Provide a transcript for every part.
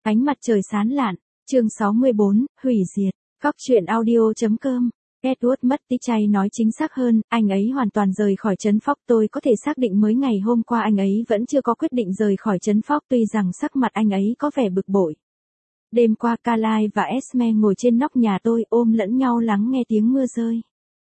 Ánh mặt trời sáng lạn, chương 64, hủy diệt, Cóc truyện audio.com. Edward mất tí chay nói chính xác hơn, anh ấy hoàn toàn rời khỏi trấn Fox. Tôi có thể xác định mới ngày hôm qua anh ấy vẫn chưa có quyết định rời khỏi trấn Fox, tuy rằng sắc mặt anh ấy có vẻ bực bội. Đêm qua Carlyle và Esme ngồi trên nóc nhà tôi ôm lẫn nhau lắng nghe tiếng mưa rơi.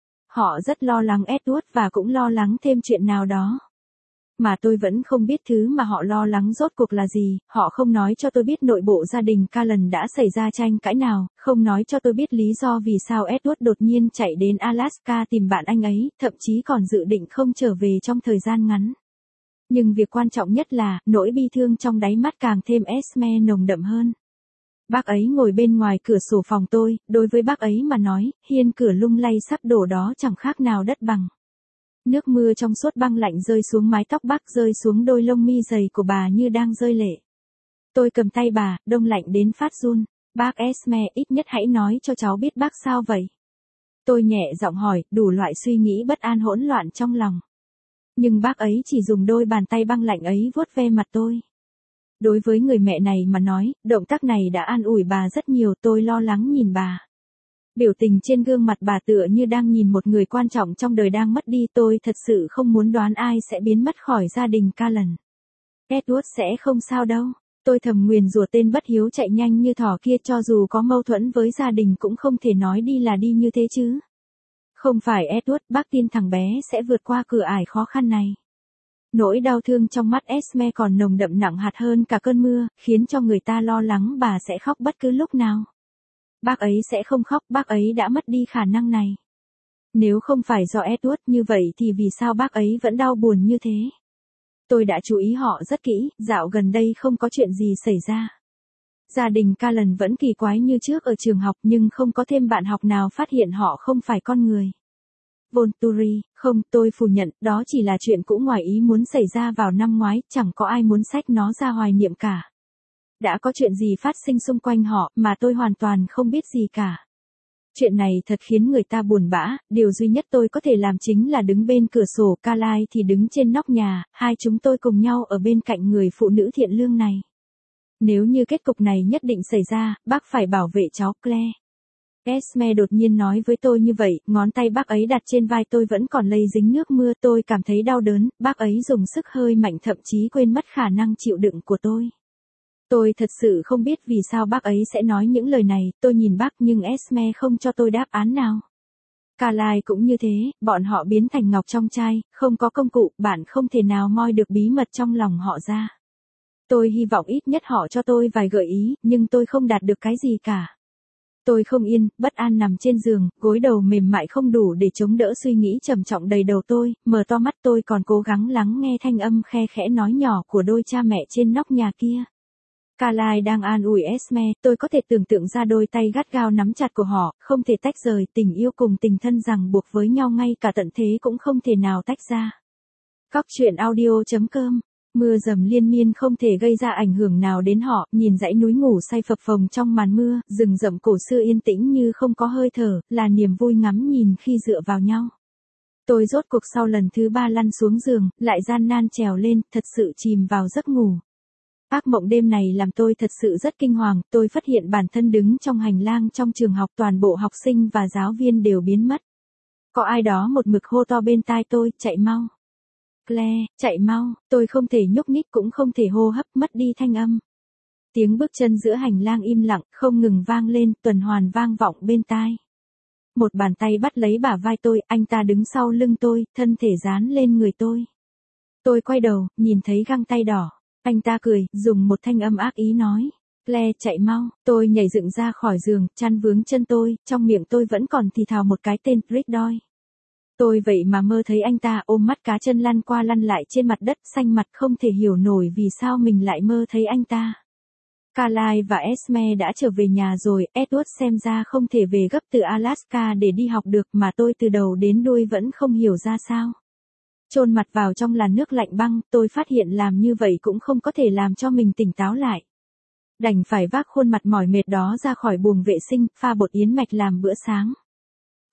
Họ rất lo lắng Edward và cũng lo lắng thêm chuyện nào đó. Mà tôi vẫn không biết thứ mà họ lo lắng rốt cuộc là gì, họ không nói cho tôi biết nội bộ gia đình Callan đã xảy ra tranh cãi nào, không nói cho tôi biết lý do vì sao Edward đột nhiên chạy đến Alaska tìm bạn anh ấy, thậm chí còn dự định không trở về trong thời gian ngắn. Nhưng việc quan trọng nhất là, nỗi bi thương trong đáy mắt càng thêm Esme nồng đậm hơn. Bác ấy ngồi bên ngoài cửa sổ phòng tôi, đối với bác ấy mà nói, hiên cửa lung lay sắp đổ đó chẳng khác nào đất bằng. Nước mưa trong suốt băng lạnh rơi xuống mái tóc bác, rơi xuống đôi lông mi dày của bà như đang rơi lệ. Tôi cầm tay bà, đông lạnh đến phát run. Bác Esme, ít nhất hãy nói cho cháu biết bác sao vậy. Tôi nhẹ giọng hỏi, đủ loại suy nghĩ bất an hỗn loạn trong lòng. Nhưng bác ấy chỉ dùng đôi bàn tay băng lạnh ấy vuốt ve mặt tôi. Đối với người mẹ này mà nói, động tác này đã an ủi bà rất nhiều. Tôi lo lắng nhìn bà. Biểu tình trên gương mặt bà tựa như đang nhìn một người quan trọng trong đời đang mất đi. Tôi thật sự không muốn đoán ai sẽ biến mất khỏi gia đình Callan. Edward sẽ không sao đâu. Tôi thầm nguyền rủa tên bất hiếu chạy nhanh như thỏ kia, cho dù có mâu thuẫn với gia đình cũng không thể nói đi là đi như thế chứ. Không phải Edward, bác tin thằng bé sẽ vượt qua cửa ải khó khăn này. Nỗi đau thương trong mắt Esme còn nồng đậm nặng hạt hơn cả cơn mưa, khiến cho người ta lo lắng bà sẽ khóc bất cứ lúc nào. Bác ấy sẽ không khóc, bác ấy đã mất đi khả năng này. Nếu không phải do Edward như vậy thì vì sao bác ấy vẫn đau buồn như thế? Tôi đã chú ý họ rất kỹ, dạo gần đây không có chuyện gì xảy ra. Gia đình Callan vẫn kỳ quái như trước ở trường học, nhưng không có thêm bạn học nào phát hiện họ không phải con người. Volturi, không, tôi phủ nhận, đó chỉ là chuyện cũ ngoài ý muốn xảy ra vào năm ngoái, chẳng có ai muốn xách nó ra hoài niệm cả. Đã có chuyện gì phát sinh xung quanh họ mà tôi hoàn toàn không biết gì cả. Chuyện này thật khiến người ta buồn bã, điều duy nhất tôi có thể làm chính là đứng bên cửa sổ, Carlyle thì đứng trên nóc nhà, hai chúng tôi cùng nhau ở bên cạnh người phụ nữ thiện lương này. Nếu như kết cục này nhất định xảy ra, bác phải bảo vệ cháu Claire. Esme đột nhiên nói với tôi như vậy, ngón tay bác ấy đặt trên vai tôi vẫn còn lây dính nước mưa. Tôi cảm thấy đau đớn, bác ấy dùng sức hơi mạnh thậm chí quên mất khả năng chịu đựng của tôi. Tôi thật sự không biết vì sao bác ấy sẽ nói những lời này. Tôi nhìn bác nhưng Esme không cho tôi đáp án nào. Carlyle cũng như thế, bọn họ biến thành ngọc trong chai, không có công cụ, bạn không thể nào moi được bí mật trong lòng họ ra. Tôi hy vọng ít nhất họ cho tôi vài gợi ý, nhưng tôi không đạt được cái gì cả. Tôi không yên, bất an nằm trên giường, gối đầu mềm mại không đủ để chống đỡ suy nghĩ trầm trọng đầy đầu tôi, mở to mắt tôi còn cố gắng lắng nghe thanh âm khe khẽ nói nhỏ của đôi cha mẹ trên nóc nhà kia. Carlyle đang an ủi Esme, tôi có thể tưởng tượng ra đôi tay gắt gao nắm chặt của họ, không thể tách rời, tình yêu cùng tình thân ràng buộc với nhau ngay cả tận thế cũng không thể nào tách ra. Cóc truyện audio.com. Mưa dầm liên miên không thể gây ra ảnh hưởng nào đến họ, nhìn dãy núi ngủ say phập phồng trong màn mưa, rừng rậm cổ xưa yên tĩnh như không có hơi thở, là niềm vui ngắm nhìn khi dựa vào nhau. Tôi rốt cuộc sau lần thứ 3 lăn xuống giường, lại gian nan trèo lên, thật sự chìm vào giấc ngủ. Ác mộng đêm này làm tôi thật sự rất kinh hoàng, tôi phát hiện bản thân đứng trong hành lang trong trường học, toàn bộ học sinh và giáo viên đều biến mất. Có ai đó một mực hô to bên tai tôi, chạy mau. Claire, chạy mau, tôi không thể nhúc nhích cũng không thể hô hấp, mất đi thanh âm. Tiếng bước chân giữa hành lang im lặng, không ngừng vang lên, tuần hoàn vang vọng bên tai. Một bàn tay bắt lấy bả vai tôi, anh ta đứng sau lưng tôi, thân thể dán lên người tôi. Tôi quay đầu, nhìn thấy găng tay đỏ. Anh ta cười, dùng một thanh âm ác ý nói. Claire, chạy mau, tôi nhảy dựng ra khỏi giường, chăn vướng chân tôi, trong miệng tôi vẫn còn thì thào một cái tên Rickdoy. Tôi vậy mà mơ thấy anh ta ôm mắt cá chân lăn qua lăn lại trên mặt đất, xanh mặt không thể hiểu nổi vì sao mình lại mơ thấy anh ta. Carlyle và Esme đã trở về nhà rồi, Edward xem ra không thể về gấp từ Alaska để đi học được mà tôi từ đầu đến đuôi vẫn không hiểu ra sao. Chôn mặt vào trong làn nước lạnh băng, tôi phát hiện làm như vậy cũng không có thể làm cho mình tỉnh táo lại. Đành phải vác khuôn mặt mỏi mệt đó ra khỏi buồng vệ sinh, pha bột yến mạch làm bữa sáng.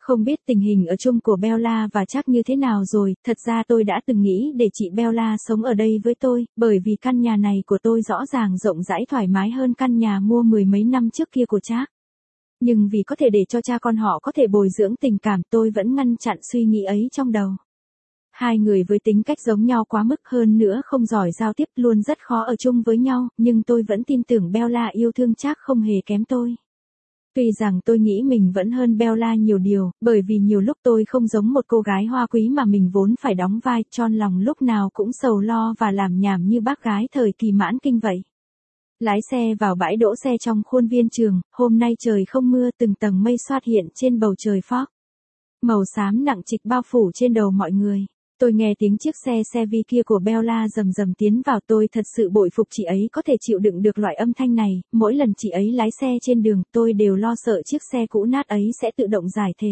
Không biết tình hình ở chung của Bella và Trác như thế nào rồi, thật ra tôi đã từng nghĩ để chị Bella sống ở đây với tôi, bởi vì căn nhà này của tôi rõ ràng rộng rãi thoải mái hơn căn nhà mua mười mấy năm trước kia của Trác. Nhưng vì có thể để cho cha con họ có thể bồi dưỡng tình cảm, tôi vẫn ngăn chặn suy nghĩ ấy trong đầu. Hai người với tính cách giống nhau quá mức, hơn nữa không giỏi giao tiếp, luôn rất khó ở chung với nhau, nhưng tôi vẫn tin tưởng Bella yêu thương Trác không hề kém tôi. Tuy rằng tôi nghĩ mình vẫn hơn Bella nhiều điều, bởi vì nhiều lúc tôi không giống một cô gái hoa quý mà mình vốn phải đóng vai, tròn lòng lúc nào cũng sầu lo và làm nhảm như bác gái thời kỳ mãn kinh vậy. Lái xe vào bãi đỗ xe trong khuôn viên trường, hôm nay trời không mưa, từng tầng mây xoát hiện trên bầu trời phóc. Màu xám nặng trịch bao phủ trên đầu mọi người. Tôi nghe tiếng chiếc xe Chevy kia của Bella rầm rầm tiến vào, tôi thật sự bội phục chị ấy có thể chịu đựng được loại âm thanh này, mỗi lần chị ấy lái xe trên đường tôi đều lo sợ chiếc xe cũ nát ấy sẽ tự động giải thể.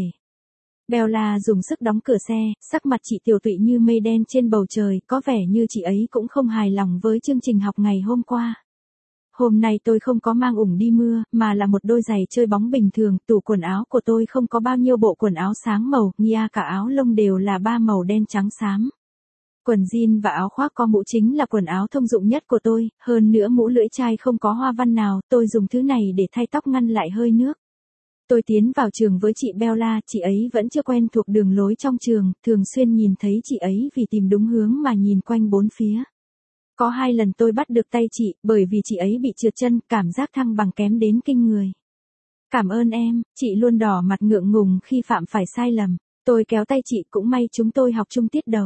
Bella dùng sức đóng cửa xe, sắc mặt chị tiều tụy như mây đen trên bầu trời, có vẻ như chị ấy cũng không hài lòng với chương trình học ngày hôm qua. Hôm nay tôi không có mang ủng đi mưa, mà là một đôi giày chơi bóng bình thường, tủ quần áo của tôi không có bao nhiêu bộ quần áo sáng màu, ngay cả áo lông đều là ba màu đen trắng xám. Quần jean và áo khoác có mũ chính là quần áo thông dụng nhất của tôi, hơn nữa mũ lưỡi chai không có hoa văn nào, tôi dùng thứ này để thay tóc ngăn lại hơi nước. Tôi tiến vào trường với chị Bella, chị ấy vẫn chưa quen thuộc đường lối trong trường, thường xuyên nhìn thấy chị ấy vì tìm đúng hướng mà nhìn quanh bốn phía. Có 2 lần tôi bắt được tay chị, bởi vì chị ấy bị trượt chân, cảm giác thăng bằng kém đến kinh người. Cảm ơn em, chị luôn đỏ mặt ngượng ngùng khi phạm phải sai lầm. Tôi kéo tay chị, cũng may chúng tôi học chung tiết đầu.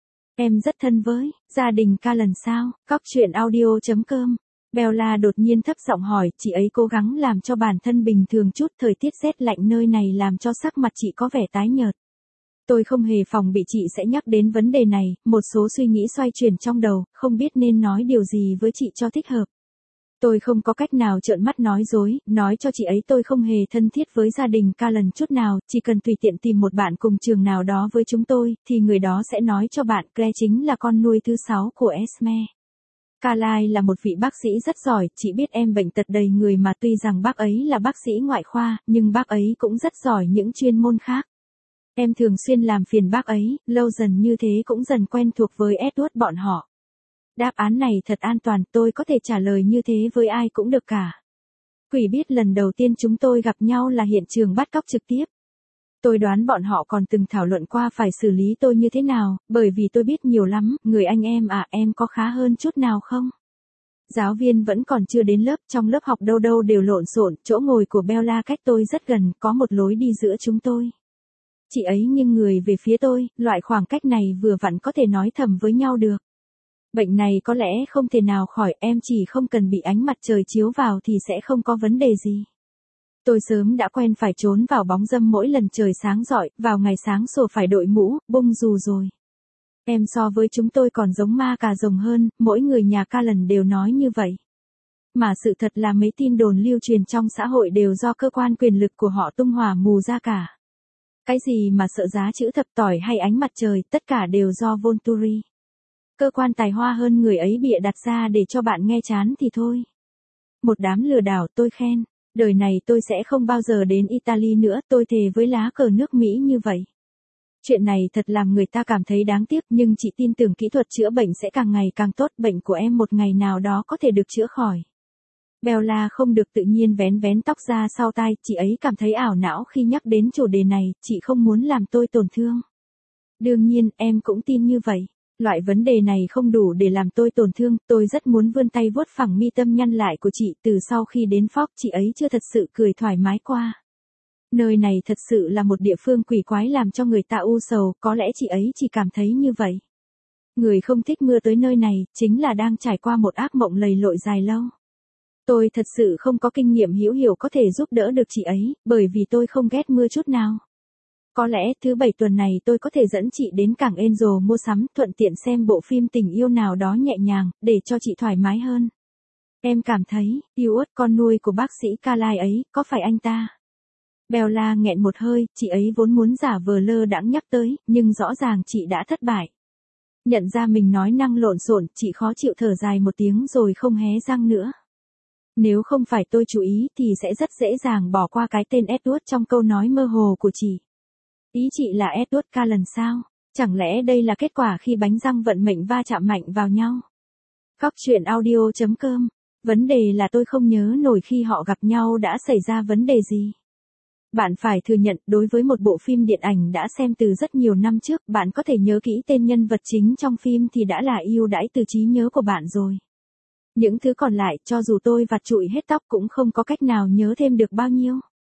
Em rất thân với gia đình Callan sao? Cóc truyện audio.com. Bella đột nhiên thấp giọng hỏi, chị ấy cố gắng làm cho bản thân bình thường chút, thời tiết rét lạnh nơi này làm cho sắc mặt chị có vẻ tái nhợt. Tôi không hề phòng bị chị sẽ nhắc đến vấn đề này, một số suy nghĩ xoay chuyển trong đầu, không biết nên nói điều gì với chị cho thích hợp. Tôi không có cách nào trợn mắt nói dối, nói cho chị ấy tôi không hề thân thiết với gia đình Callan chút nào, chỉ cần tùy tiện tìm một bạn cùng trường nào đó với chúng tôi, thì người đó sẽ nói cho bạn Claire chính là con nuôi thứ 6 của Esme. Carlyle là một vị bác sĩ rất giỏi, chị biết em bệnh tật đầy người mà tuy rằng bác ấy là bác sĩ ngoại khoa, nhưng bác ấy cũng rất giỏi những chuyên môn khác. Em thường xuyên làm phiền bác ấy, lâu dần như thế cũng dần quen thuộc với Edward bọn họ. Đáp án này thật an toàn, tôi có thể trả lời như thế với ai cũng được cả. Quỷ biết lần đầu tiên chúng tôi gặp nhau là hiện trường bắt cóc trực tiếp. Tôi đoán bọn họ còn từng thảo luận qua phải xử lý tôi như thế nào, bởi vì tôi biết nhiều lắm, người anh em à, em có khá hơn chút nào không? Giáo viên vẫn còn chưa đến lớp, trong lớp học đâu đâu đều lộn xộn, chỗ ngồi của Bella cách tôi rất gần, có một lối đi giữa chúng tôi. Chị ấy nghiêng người về phía tôi, loại khoảng cách này vừa vặn có thể nói thầm với nhau được. Bệnh này có lẽ không thể nào khỏi, em chỉ không cần bị ánh mặt trời chiếu vào thì sẽ không có vấn đề gì. Tôi sớm đã quen phải trốn vào bóng râm mỗi lần trời sáng rọi, vào ngày sáng sủa phải đội mũ, bung dù rồi. Em so với chúng tôi còn giống ma cà rồng hơn, mỗi người nhà Callan đều nói như vậy. Mà sự thật là mấy tin đồn lưu truyền trong xã hội đều do cơ quan quyền lực của họ tung hỏa mù ra cả. Cái gì mà sợ giá chữ thập tỏi hay ánh mặt trời, tất cả đều do Volturi. Cơ quan tài hoa hơn người ấy bịa đặt ra để cho bạn nghe chán thì thôi. Một đám lừa đảo, tôi khen. Đời này tôi sẽ không bao giờ đến Italy nữa, tôi thề với lá cờ nước Mỹ như vậy. Chuyện này thật làm người ta cảm thấy đáng tiếc, nhưng chị tin tưởng kỹ thuật chữa bệnh sẽ càng ngày càng tốt, bệnh của em một ngày nào đó có thể được chữa khỏi. Bella không được tự nhiên vén vén tóc ra sau tai, chị ấy cảm thấy ảo não khi nhắc đến chủ đề này, chị không muốn làm tôi tổn thương. Đương nhiên, em cũng tin như vậy. Loại vấn đề này không đủ để làm tôi tổn thương, tôi rất muốn vươn tay vuốt phẳng mi tâm nhăn lại của chị, từ sau khi đến Fox chị ấy chưa thật sự cười thoải mái qua. Nơi này thật sự là một địa phương quỷ quái làm cho người ta u sầu, có lẽ chị ấy chỉ cảm thấy như vậy. Người không thích mưa tới nơi này, chính là đang trải qua một ác mộng lầy lội dài lâu. Tôi thật sự không có kinh nghiệm hữu hiệu có thể giúp đỡ được chị ấy, bởi vì tôi không ghét mưa chút nào. Có lẽ thứ 7 tuần này tôi có thể dẫn chị đến cảng Angel mua sắm, thuận tiện xem bộ phim tình yêu nào đó nhẹ nhàng, để cho chị thoải mái hơn. Em cảm thấy, Stuart con nuôi của bác sĩ Carlyle ấy, có phải anh ta? Bella nghẹn một hơi, chị ấy vốn muốn giả vờ lơ đãng nhắc tới, nhưng rõ ràng chị đã thất bại. Nhận ra mình nói năng lộn xộn, chị khó chịu thở dài một tiếng rồi không hé răng nữa. Nếu không phải tôi chú ý thì sẽ rất dễ dàng bỏ qua cái tên Edward trong câu nói mơ hồ của chị. Ý chị là Edward Cullen sao? Chẳng lẽ đây là kết quả khi bánh răng vận mệnh va chạm mạnh vào nhau? Góc truyện audio.com. Vấn đề là tôi không nhớ nổi khi họ gặp nhau đã xảy ra vấn đề gì. Bạn phải thừa nhận, đối với một bộ phim điện ảnh đã xem từ rất nhiều năm trước, bạn có thể nhớ kỹ tên nhân vật chính trong phim thì đã là ưu đãi từ trí nhớ của bạn rồi. Những thứ còn lại, cho dù tôi vặt trụi hết tóc cũng không có cách nào nhớ thêm được bao nhiêu.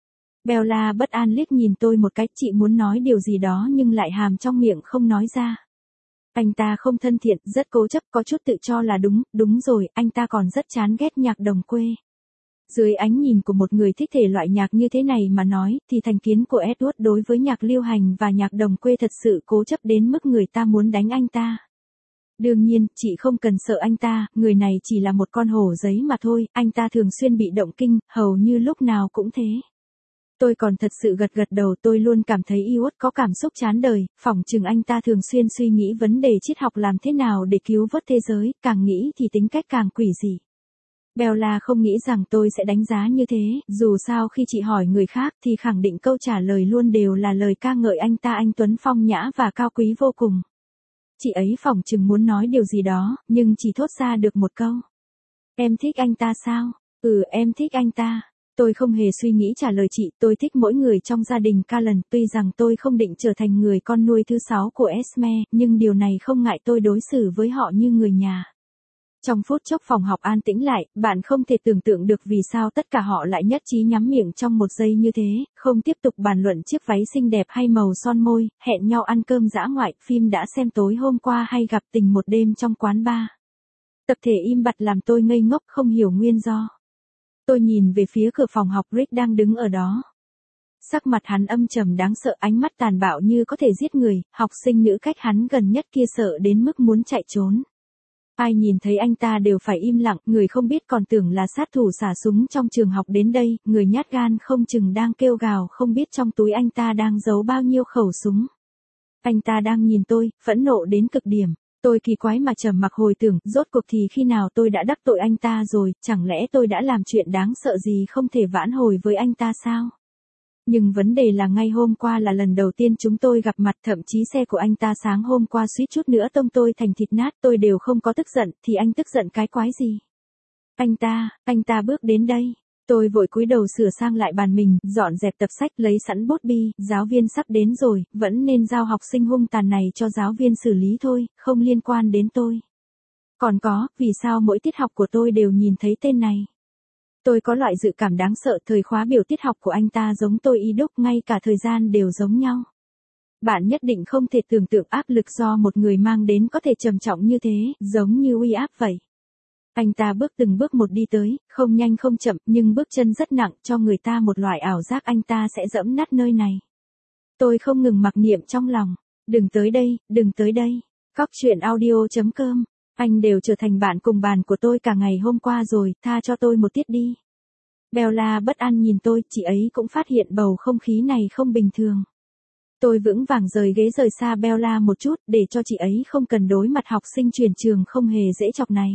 Bella bất an liếc nhìn tôi một cái, chị muốn nói điều gì đó nhưng lại hàm trong miệng không nói ra. Anh ta không thân thiện, rất cố chấp, có chút tự cho là đúng rồi, anh ta còn rất chán ghét nhạc đồng quê. Dưới ánh nhìn của một người thích thể loại nhạc như thế này mà nói, thì thành kiến của Edward đối với nhạc lưu hành và nhạc đồng quê thật sự cố chấp đến mức người ta muốn đánh anh ta. Đương nhiên, chị không cần sợ anh ta, người này chỉ là một con hổ giấy mà thôi, anh ta thường xuyên bị động kinh, hầu như lúc nào cũng thế. Tôi còn thật sự gật đầu, tôi luôn cảm thấy Edward có cảm xúc chán đời, phỏng chừng anh ta thường xuyên suy nghĩ vấn đề triết học làm thế nào để cứu vớt thế giới, càng nghĩ thì tính cách càng quỷ dị. Bella không nghĩ rằng tôi sẽ đánh giá như thế, dù sao khi chị hỏi người khác thì khẳng định câu trả lời luôn đều là lời ca ngợi anh ta, anh tuấn phong nhã và cao quý vô cùng. Chị ấy phỏng chừng muốn nói điều gì đó, nhưng chỉ thốt ra được một câu. Em thích anh ta sao? Ừ, em thích anh ta. Tôi không hề suy nghĩ trả lời chị, tôi thích mỗi người trong gia đình Cullen, tuy rằng tôi không định trở thành người con nuôi thứ 6 của Esme, nhưng điều này không ngại tôi đối xử với họ như người nhà. Trong phút chốc phòng học an tĩnh lại, bạn không thể tưởng tượng được vì sao tất cả họ lại nhất trí nhắm miệng trong một giây như thế, không tiếp tục bàn luận chiếc váy xinh đẹp hay màu son môi, hẹn nhau ăn cơm dã ngoại, phim đã xem tối hôm qua hay gặp tình một đêm trong quán bar. Tập thể im bặt làm tôi ngây ngốc không hiểu nguyên do. Tôi nhìn về phía cửa phòng học, Rick đang đứng ở đó. Sắc mặt hắn âm trầm đáng sợ, ánh mắt tàn bạo như có thể giết người, học sinh nữ cách hắn gần nhất kia sợ đến mức muốn chạy trốn. Ai nhìn thấy anh ta đều phải im lặng, người không biết còn tưởng là sát thủ xả súng trong trường học đến đây, người nhát gan không chừng đang kêu gào không biết trong túi anh ta đang giấu bao nhiêu khẩu súng. Anh ta đang nhìn tôi, phẫn nộ đến cực điểm. Tôi kỳ quái mà trầm mặc hồi tưởng, rốt cuộc thì khi nào tôi đã đắc tội anh ta rồi, chẳng lẽ tôi đã làm chuyện đáng sợ gì không thể vãn hồi với anh ta sao? Nhưng vấn đề là ngay hôm qua là lần đầu tiên chúng tôi gặp mặt, thậm chí xe của anh ta sáng hôm qua suýt chút nữa tông tôi thành thịt nát, tôi đều không có tức giận, thì anh tức giận cái quái gì? Anh ta bước đến đây. Tôi vội cúi đầu sửa sang lại bàn mình, dọn dẹp tập sách, lấy sẵn bút bi, giáo viên sắp đến rồi, vẫn nên giao học sinh hung tàn này cho giáo viên xử lý thôi, không liên quan đến tôi. Còn có, vì sao mỗi tiết học của tôi đều nhìn thấy tên này? Tôi có loại dự cảm đáng sợ, thời khóa biểu tiết học của anh ta giống tôi y đúc, ngay cả thời gian đều giống nhau. Bạn nhất định không thể tưởng tượng áp lực do một người mang đến có thể trầm trọng như thế, giống như uy áp vậy. Anh ta bước từng bước một đi tới, không nhanh không chậm, nhưng bước chân rất nặng, cho người ta một loại ảo giác anh ta sẽ dẫm nát nơi này. Tôi không ngừng mặc niệm trong lòng, đừng tới đây, đừng tới đây. Góc truyện audio.com. Anh đều trở thành bạn cùng bàn của tôi cả ngày hôm qua rồi, tha cho tôi một tiết đi. Bella bất an nhìn tôi, chị ấy cũng phát hiện bầu không khí này không bình thường. Tôi vững vàng rời ghế rời xa Bella một chút, để cho chị ấy không cần đối mặt học sinh chuyển trường không hề dễ chọc này.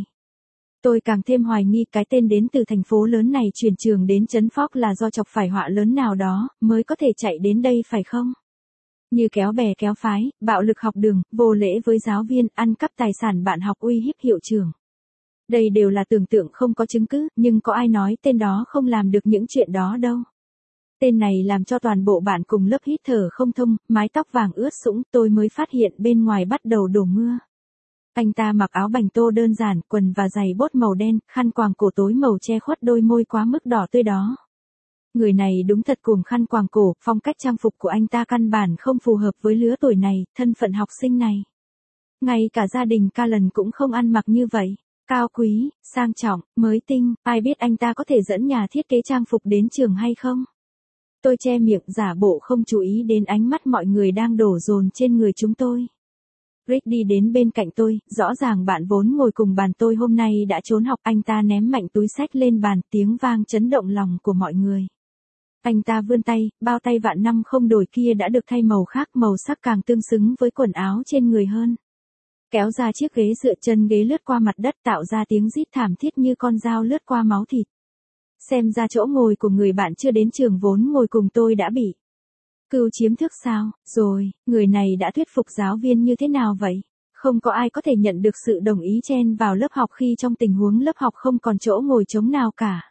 Tôi càng thêm hoài nghi cái tên đến từ thành phố lớn này chuyển trường đến trấn Fox là do chọc phải họa lớn nào đó, mới có thể chạy đến đây phải không? Như kéo bè kéo phái, bạo lực học đường, vô lễ với giáo viên, ăn cắp tài sản bạn học, uy hiếp hiệu trưởng. Đây đều là tưởng tượng không có chứng cứ, nhưng có ai nói tên đó không làm được những chuyện đó đâu. Tên này làm cho toàn bộ bạn cùng lớp hít thở không thông, mái tóc vàng ướt sũng, tôi mới phát hiện bên ngoài bắt đầu đổ mưa. Anh ta mặc áo bành tô đơn giản, quần và giày bốt màu đen, khăn quàng cổ tối màu che khuất đôi môi quá mức đỏ tươi đó. Người này đúng thật cùng khăn quàng cổ, phong cách trang phục của anh ta căn bản không phù hợp với lứa tuổi này, thân phận học sinh này. Ngay cả gia đình Cullen cũng không ăn mặc như vậy. Cao quý, sang trọng, mới tinh, ai biết anh ta có thể dẫn nhà thiết kế trang phục đến trường hay không? Tôi che miệng giả bộ không chú ý đến ánh mắt mọi người đang đổ dồn trên người chúng tôi. Rick đi đến bên cạnh tôi, rõ ràng bạn vốn ngồi cùng bàn tôi hôm nay đã trốn học, anh ta ném mạnh túi xách lên bàn, tiếng vang chấn động lòng của mọi người. Anh ta vươn tay, bao tay vạn năm không đổi kia đã được thay màu khác, màu sắc càng tương xứng với quần áo trên người hơn. Kéo ra chiếc ghế dựa, chân ghế lướt qua mặt đất tạo ra tiếng rít thảm thiết như con dao lướt qua máu thịt. Xem ra chỗ ngồi của người bạn chưa đến trường vốn ngồi cùng tôi đã bị Cưu chiếm thước sao? Rồi, người này đã thuyết phục giáo viên như thế nào vậy? Không có ai có thể nhận được sự đồng ý chen vào lớp học khi trong tình huống lớp học không còn chỗ ngồi trống nào cả.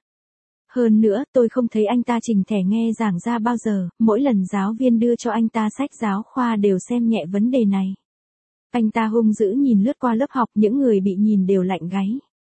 Hơn nữa, tôi không thấy anh ta trình thẻ nghe giảng ra bao giờ, mỗi lần giáo viên đưa cho anh ta sách giáo khoa đều xem nhẹ vấn đề này. Anh ta hung dữ nhìn lướt qua lớp học, những người bị nhìn đều lạnh gáy.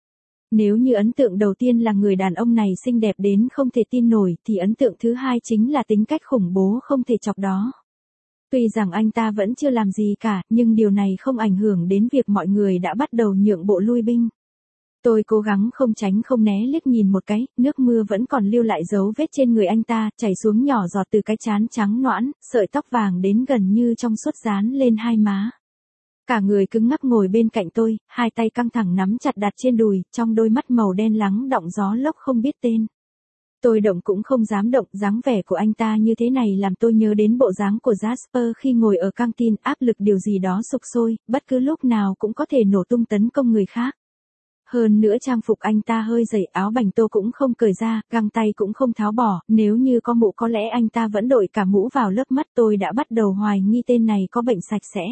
Nếu như ấn tượng đầu tiên là người đàn ông này xinh đẹp đến không thể tin nổi, thì ấn tượng thứ hai chính là tính cách khủng bố không thể chọc đó. Tuy rằng anh ta vẫn chưa làm gì cả, nhưng điều này không ảnh hưởng đến việc mọi người đã bắt đầu nhượng bộ lui binh. Tôi cố gắng không tránh không né liếc nhìn một cái, nước mưa vẫn còn lưu lại dấu vết trên người anh ta, chảy xuống nhỏ giọt từ cái trán trắng nõn, sợi tóc vàng đến gần như trong suốt dán lên hai má. Cả người cứng ngắc ngồi bên cạnh tôi, hai tay căng thẳng nắm chặt đặt trên đùi, trong đôi mắt màu đen lắng đọng gió lốc không biết tên. Tôi động cũng không dám động, dáng vẻ của anh ta như thế này làm tôi nhớ đến bộ dáng của Jasper khi ngồi ở căng tin, áp lực điều gì đó sục sôi, bất cứ lúc nào cũng có thể nổ tung tấn công người khác. Hơn nữa trang phục anh ta hơi dày, áo bành tô cũng không cởi ra, găng tay cũng không tháo bỏ, nếu như có mũ có lẽ anh ta vẫn đội cả mũ vào lớp mắt. Tôi đã bắt đầu hoài nghi tên này có bệnh sạch sẽ.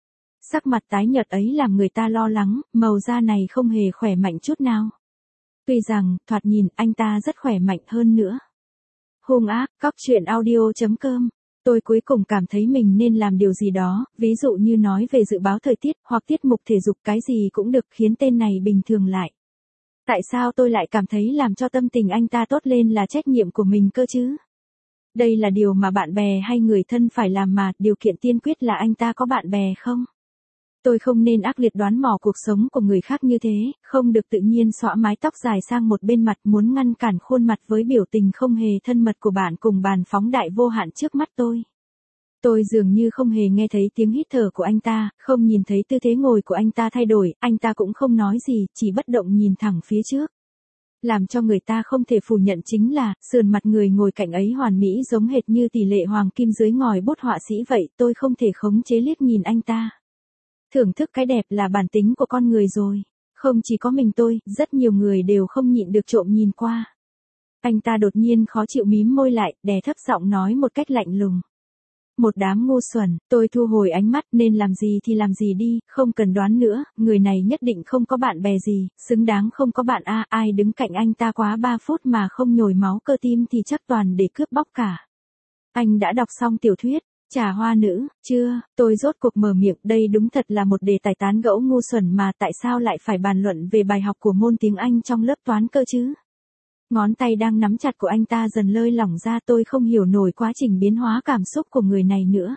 Sắc mặt tái nhợt ấy làm người ta lo lắng, màu da này không hề khỏe mạnh chút nào. Tuy rằng, thoạt nhìn, anh ta rất khỏe mạnh hơn nữa. Hung ác, cóc.audio.com. Tôi cuối cùng cảm thấy mình nên làm điều gì đó, ví dụ như nói về dự báo thời tiết, hoặc tiết mục thể dục, cái gì cũng được, khiến tên này bình thường lại. Tại sao tôi lại cảm thấy làm cho tâm tình anh ta tốt lên là trách nhiệm của mình cơ chứ? Đây là điều mà bạn bè hay người thân phải làm mà, điều kiện tiên quyết là anh ta có bạn bè không? Tôi không nên ác liệt đoán mò cuộc sống của người khác như thế, không được tự nhiên xõa mái tóc dài sang một bên mặt, muốn ngăn cản khuôn mặt với biểu tình không hề thân mật của bạn cùng bàn phóng đại vô hạn trước mắt tôi. Tôi dường như không hề nghe thấy tiếng hít thở của anh ta, không nhìn thấy tư thế ngồi của anh ta thay đổi, anh ta cũng không nói gì, chỉ bất động nhìn thẳng phía trước. Làm cho người ta không thể phủ nhận chính là, sườn mặt người ngồi cạnh ấy hoàn mỹ giống hệt như tỷ lệ hoàng kim dưới ngòi bút họa sĩ vậy, tôi không thể khống chế liếc nhìn anh ta. Thưởng thức cái đẹp là bản tính của con người rồi. Không chỉ có mình tôi, rất nhiều người đều không nhịn được trộm nhìn qua. Anh ta đột nhiên khó chịu mím môi lại, đè thấp giọng nói một cách lạnh lùng. Một đám ngu xuẩn, tôi thu hồi ánh mắt, nên làm gì thì làm gì đi, không cần đoán nữa, người này nhất định không có bạn bè gì, xứng đáng không có bạn a, ai đứng cạnh anh ta quá 3 phút mà không nhồi máu cơ tim thì chắc toàn để cướp bóc cả. Anh đã đọc xong tiểu thuyết Trà Hoa Nữ, chưa? Tôi rốt cuộc mở miệng, đây đúng thật là một đề tài tán gẫu ngu xuẩn mà tại sao lại phải bàn luận về bài học của môn tiếng Anh trong lớp toán cơ chứ? Ngón tay đang nắm chặt của anh ta dần lơi lỏng ra, tôi không hiểu nổi quá trình biến hóa cảm xúc của người này nữa.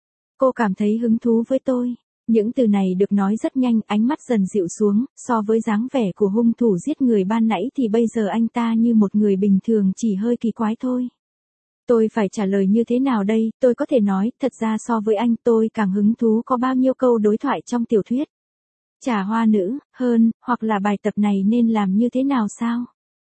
Cô cảm thấy hứng thú với tôi. Những từ này được nói rất nhanh, ánh mắt dần dịu xuống, so với dáng vẻ của hung thủ giết người ban nãy thì bây giờ anh ta như một người bình thường, chỉ hơi kỳ quái thôi. Tôi phải trả lời như thế nào đây? Tôi có thể nói, thật ra so với anh tôi càng hứng thú có bao nhiêu câu đối thoại trong tiểu thuyết Trà Hoa Nữ, hơn, hoặc là bài tập này nên làm như thế nào sao?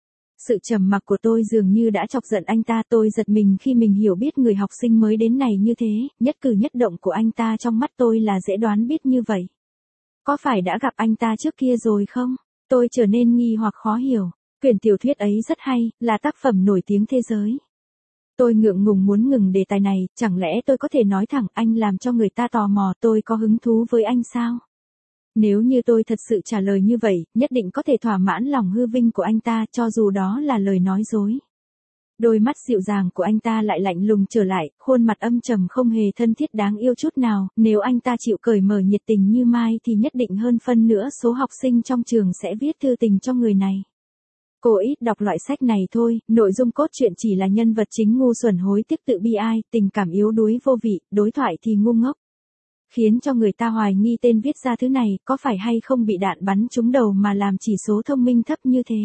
Sự trầm mặc của tôi dường như đã chọc giận anh ta, tôi giật mình khi mình hiểu biết người học sinh mới đến này như thế, nhất cử nhất động của anh ta trong mắt tôi là dễ đoán biết như vậy. Có phải đã gặp anh ta trước kia rồi không? Tôi trở nên nghi hoặc khó hiểu. Quyển tiểu thuyết ấy rất hay, là tác phẩm nổi tiếng thế giới. Tôi ngượng ngùng muốn ngừng đề tài này, chẳng lẽ tôi có thể nói thẳng anh làm cho người ta tò mò tôi có hứng thú với anh sao? Nếu như tôi thật sự trả lời như vậy, nhất định có thể thỏa mãn lòng hư vinh của anh ta, cho dù đó là lời nói dối. Đôi mắt dịu dàng của anh ta lại lạnh lùng trở lại, khuôn mặt âm trầm không hề thân thiết đáng yêu chút nào, nếu anh ta chịu cởi mở nhiệt tình như Mai thì nhất định hơn phân nữa số học sinh trong trường sẽ viết thư tình cho người này. Cô ít đọc loại sách này thôi, nội dung cốt truyện chỉ là nhân vật chính ngu xuẩn hối tiếc tự bi ai, tình cảm yếu đuối vô vị, đối thoại thì ngu ngốc. Khiến cho người ta hoài nghi tên viết ra thứ này có phải hay không bị đạn bắn trúng đầu mà làm chỉ số thông minh thấp như thế.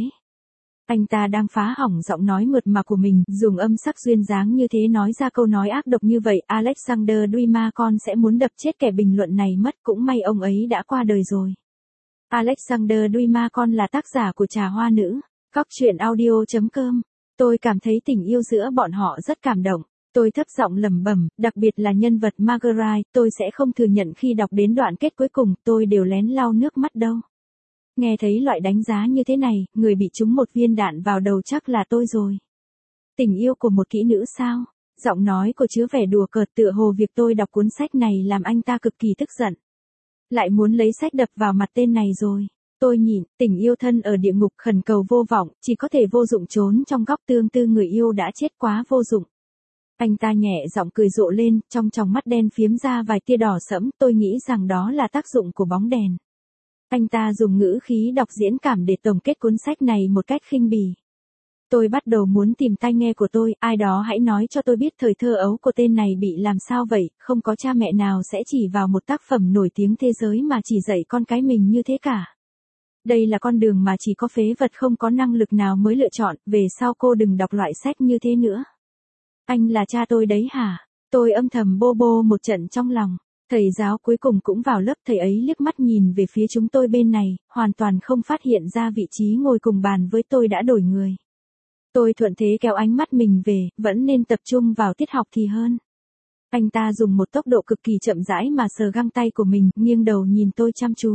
Anh ta đang phá hỏng giọng nói mượt mà của mình, dùng âm sắc duyên dáng như thế nói ra câu nói ác độc như vậy. Alexander Dumas con sẽ muốn đập chết kẻ bình luận này mất, cũng may ông ấy đã qua đời rồi. Alexander Dumas con là tác giả của Trà Hoa Nữ. Cóc.audio.com. Tôi cảm thấy tình yêu giữa bọn họ rất cảm động. Tôi thấp giọng lẩm bẩm, đặc biệt là nhân vật Marguerite, tôi sẽ không thừa nhận khi đọc đến đoạn kết cuối cùng, tôi đều lén lau nước mắt đâu. Nghe thấy loại đánh giá như thế này, người bị trúng một viên đạn vào đầu chắc là tôi rồi. Tình yêu của một kỹ nữ sao? Giọng nói cô chứa vẻ đùa cợt, tựa hồ việc tôi đọc cuốn sách này làm anh ta cực kỳ tức giận. Lại muốn lấy sách đập vào mặt tên này rồi. Tôi nhịn, tình yêu thân ở địa ngục khẩn cầu vô vọng, chỉ có thể vô dụng trốn trong góc tương tư người yêu đã chết quá vô dụng. Anh ta nhẹ giọng cười rộ lên, trong tròng mắt đen phiếm ra vài tia đỏ sẫm, tôi nghĩ rằng đó là tác dụng của bóng đèn. Anh ta dùng ngữ khí đọc diễn cảm để tổng kết cuốn sách này một cách khinh bỉ. Tôi bắt đầu muốn tìm tai nghe của tôi, ai đó hãy nói cho tôi biết thời thơ ấu của tên này bị làm sao vậy, không có cha mẹ nào sẽ chỉ vào một tác phẩm nổi tiếng thế giới mà chỉ dạy con cái mình như thế cả. Đây là con đường mà chỉ có phế vật không có năng lực nào mới lựa chọn, về sau cô đừng đọc loại sách như thế nữa. Anh là cha tôi đấy hả? Tôi âm thầm bô bô một trận trong lòng. Thầy giáo cuối cùng cũng vào lớp, thầy ấy liếc mắt nhìn về phía chúng tôi bên này, hoàn toàn không phát hiện ra vị trí ngồi cùng bàn với tôi đã đổi người. Tôi thuận thế kéo ánh mắt mình về, vẫn nên tập trung vào tiết học thì hơn. Anh ta dùng một tốc độ cực kỳ chậm rãi mà sờ găng tay của mình, nghiêng đầu nhìn tôi chăm chú.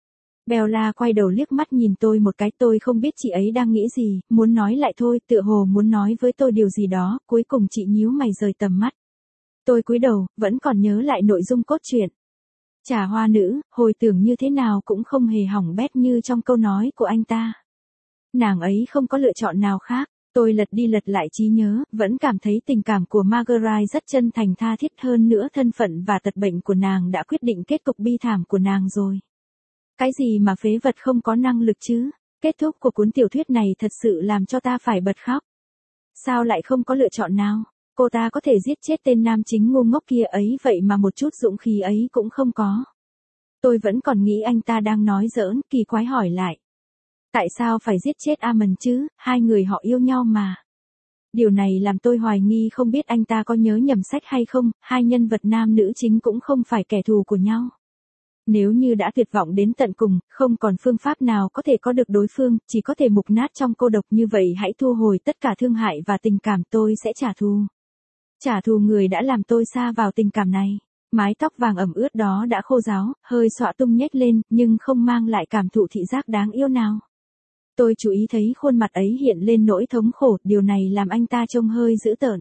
Bella quay đầu liếc mắt nhìn tôi một cái, tôi không biết chị ấy đang nghĩ gì, muốn nói lại thôi, tựa hồ muốn nói với tôi điều gì đó, cuối cùng chị nhíu mày rời tầm mắt. Tôi cúi đầu, vẫn còn nhớ lại nội dung cốt truyện. Trà hoa nữ, hồi tưởng như thế nào cũng không hề hỏng bét như trong câu nói của anh ta. Nàng ấy không có lựa chọn nào khác. Tôi lật đi lật lại trí nhớ, vẫn cảm thấy tình cảm của Marguerite rất chân thành tha thiết, hơn nữa thân phận và tật bệnh của nàng đã quyết định kết cục bi thảm của nàng rồi. Cái gì mà phế vật không có năng lực chứ? Kết thúc của cuốn tiểu thuyết này thật sự làm cho ta phải bật khóc. Sao lại không có lựa chọn nào? Cô ta có thể giết chết tên nam chính ngu ngốc kia ấy vậy mà một chút dũng khí ấy cũng không có. Tôi vẫn còn nghĩ anh ta đang nói giỡn, kỳ quái hỏi lại. Tại sao phải giết chết Amon chứ, hai người họ yêu nhau mà. Điều này làm tôi hoài nghi không biết anh ta có nhớ nhầm sách hay không, hai nhân vật nam nữ chính cũng không phải kẻ thù của nhau. Nếu như đã tuyệt vọng đến tận cùng, không còn phương pháp nào có thể có được đối phương, chỉ có thể mục nát trong cô độc, như vậy hãy thu hồi tất cả thương hại và tình cảm, tôi sẽ trả thù. Trả thù người đã làm tôi sa vào tình cảm này. Mái tóc vàng ẩm ướt đó đã khô ráo, hơi xõa tung nhếch lên, nhưng không mang lại cảm thụ thị giác đáng yêu nào. Tôi chú ý thấy khuôn mặt ấy hiện lên nỗi thống khổ, điều này làm anh ta trông hơi dữ tợn.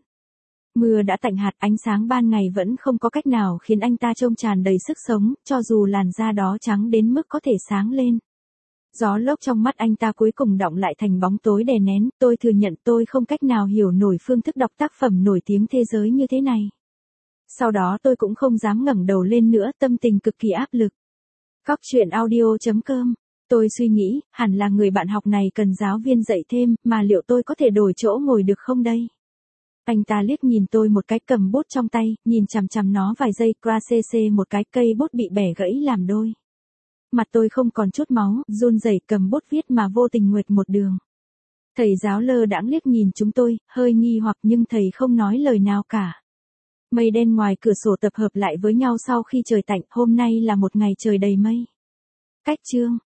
Mưa đã tạnh hạt, ánh sáng ban ngày vẫn không có cách nào khiến anh ta trông tràn đầy sức sống, cho dù làn da đó trắng đến mức có thể sáng lên. Gió lốc trong mắt anh ta cuối cùng đọng lại thành bóng tối đè nén, tôi thừa nhận tôi không cách nào hiểu nổi phương thức đọc tác phẩm nổi tiếng thế giới như thế này. Sau đó tôi cũng không dám ngẩng đầu lên nữa, tâm tình cực kỳ áp lực. Góc truyện audio.com. Tôi suy nghĩ, hẳn là người bạn học này cần giáo viên dạy thêm, mà liệu tôi có thể đổi chỗ ngồi được không đây? Anh ta liếc nhìn tôi một cái, cầm bút trong tay, nhìn chằm chằm nó vài giây, cracc một cái, cây bút bị bẻ gãy làm đôi. Mặt tôi không còn chút máu, run rẩy cầm bút viết mà vô tình nguệch một đường. Thầy giáo lơ đãng liếc nhìn chúng tôi, hơi nghi hoặc nhưng thầy không nói lời nào cả. Mây đen ngoài cửa sổ tập hợp lại với nhau sau khi trời tạnh, hôm nay là một ngày trời đầy mây. Cách chương